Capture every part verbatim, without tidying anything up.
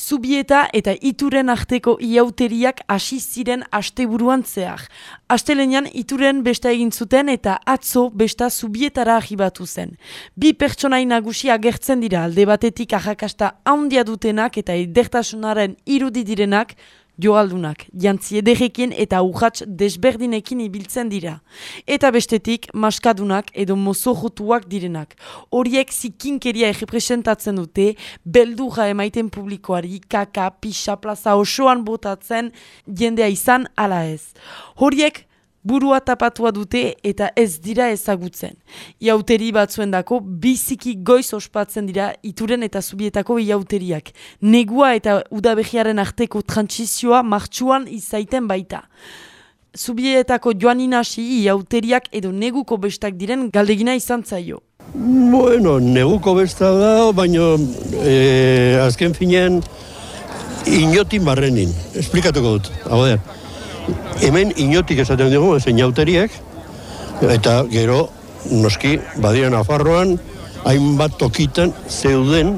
Zubieta eta Ituren arteko iauteriak hasi ziren asteburuan zehar. Astelenean Ituren besta egin zuten eta atzo besta Zubietara arribatu zen. Bi pertsonai nagusi agertzen dira, alde batetik arrakasta handia dutenak eta edertasunaren irudi direnak, joaldunak, jantzi ederrekin eta urrats desberdinekin ibiltzen dira. Eta bestetik, maskadunak edo mozorrotuak direnak. Horiek zikinkeria errepresentatzen dute, beldurra emaiten publikoari, kaka, pixa, plaza osoan botatzen, jendea izan ala ez. Horiek burua tapatua dute eta ez dira ezagutzen. Iauteri batzuendako biziki goiz ospatzen dira Ituren eta Zubietako iauteriak. Negua eta udabehiaren arteko trantsizioa martxuan izaiten baita. Zubietako joan inasi iauteriak edo neguko bestak diren galdegina izan zaio. Bueno, neguko besta da, baina eh, azken finean inotin barrenin. Esplikatuko dut, hau da. Hemen inotik esaten dugu, ez inauteriek, eta gero, noski, badira Nafarroan, hainbat tokitan zeuden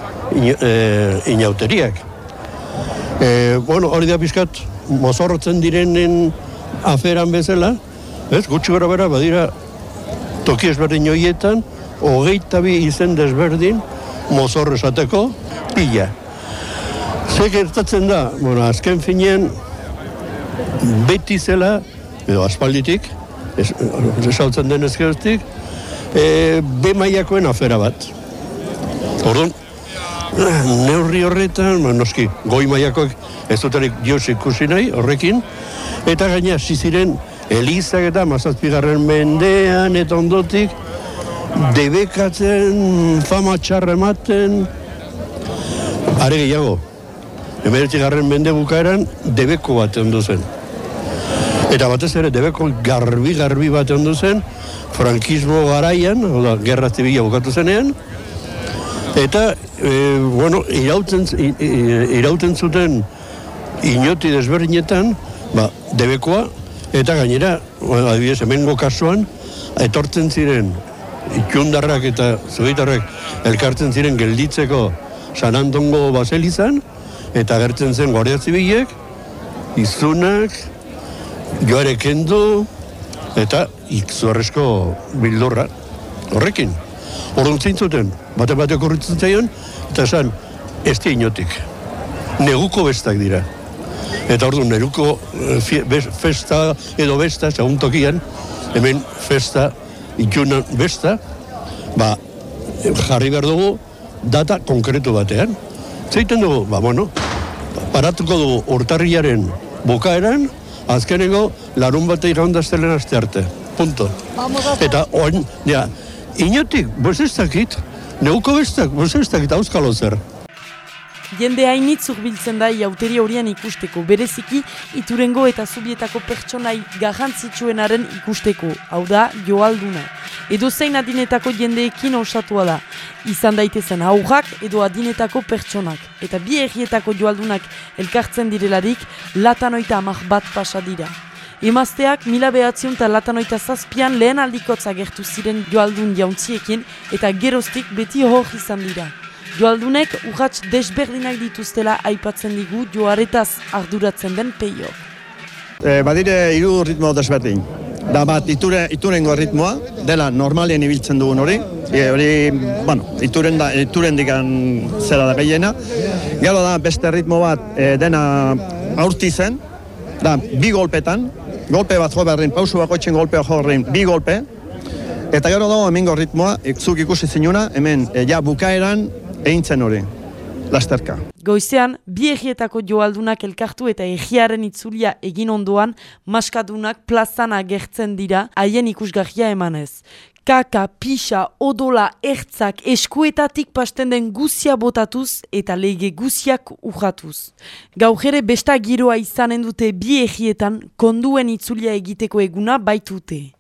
e, inauteriak. E, bueno, hori da pizkat, mozorrotzen direnen aferan bezala, ez, gutxi gara bera, badira toki ezberdin horietan, hogeita bi izen desberdin, mozorro esateko, pila. Ze gertatzen da, bueno, azken finean, beti zela, edo aspalditik, esautzen den ezkeroztik, e, be mailakoen afera bat. Orduan, neurri horretan, noski, goi mailakoek ez duterik joz ikusi nahi, horrekin, eta gaina hasi ziren elizak eta mazazpigarren mendean eta ondotik, debekatzen, fama txarra ematen, are gehiago. Hemeretzigarren mende bukaeran debeko bat ondo zen. Eta batez ere debeko garbi-garbi bat ondo zen, frankismo garaian, oda, gerra zibila bukatu zenean, eta, e, bueno, irauten, irauten zuten inoti desberdinetan, ba, debekoa, eta gainera, adibidez, hemengo kasuan, etortzen ziren, itxundarrak eta zubitarrak elkartzen ziren gelditzeko San Antongo baselizan, eta agertzen zen Guardia Zibilek, izunak, joare kendu, eta izuarrezko bildorra horrekin. Orduan zintzuten, bate-batek horretzen zaion, eta esan, ez di inotik. Neguko bestak dira. Eta orduan, neguko festa edo besta, segun tokian, hemen festa, itxunan besta, ba, jarri behar dugu data konkretu batean. Zeiten dugu, ba, bueno, paratuko dugu urtarrilaren bukaeran, azkeneko larun bate igandaztelen aste arte. Punto. Eta oin, ja, inotik, boz ez dakit, neguko bestak, boz ez dakit, auskalo zer. Jende hainitz urbiltzen da iauteri horien ikusteko, bereziki Iturengo eta Zubietako pertsonai garrantzitsuenaren ikusteko, hau da, joalduna. Edo zein adinetako jendeekin osatua da, izan daitezen aurrak edo adinetako pertsonak. Eta bi herrietako joaldunak elkartzen direlarik, latanoita amak bat pasa dira. Emazteak mila behatziun eta latanoita zazpian lehen aldikotza gertu ziren joaldun jauntziekin eta geroztik beti hor izan dira. Joaldunek urrats desberdinak dituztela aipatzen digu joaretaz arduratzen den peio. E, badire hiru ritmo desberdin. Da bat iture, iturengo ritmoa, dela normalien ibiltzen dugun hori. E, hori, bueno, ituren, da, ituren digan zera da gehiena. Gero da beste ritmo bat e, dena aurti zen, da bi golpetan, golpe bat jo beharrin, pausu bakoitzen golpea jo beharrin, bi golpe. Eta gero dago hemengo ritmoa, zuk ikusi zinuna, hemen e, ja bukaeran, eintzen hori, lasterka. Goizean, bi egietako joaldunak elkartu eta egiaren itzulia egin ondoan, maskadunak plazan agertzen dira, haien ikusgarria emanez. Kaka, pixa, odola, ertzak, eskuetatik pasten den guzia botatuz eta lege guziak urratuz. Gaujere besta giroa izanen dute bi egietan konduen itzulia egiteko eguna baitute.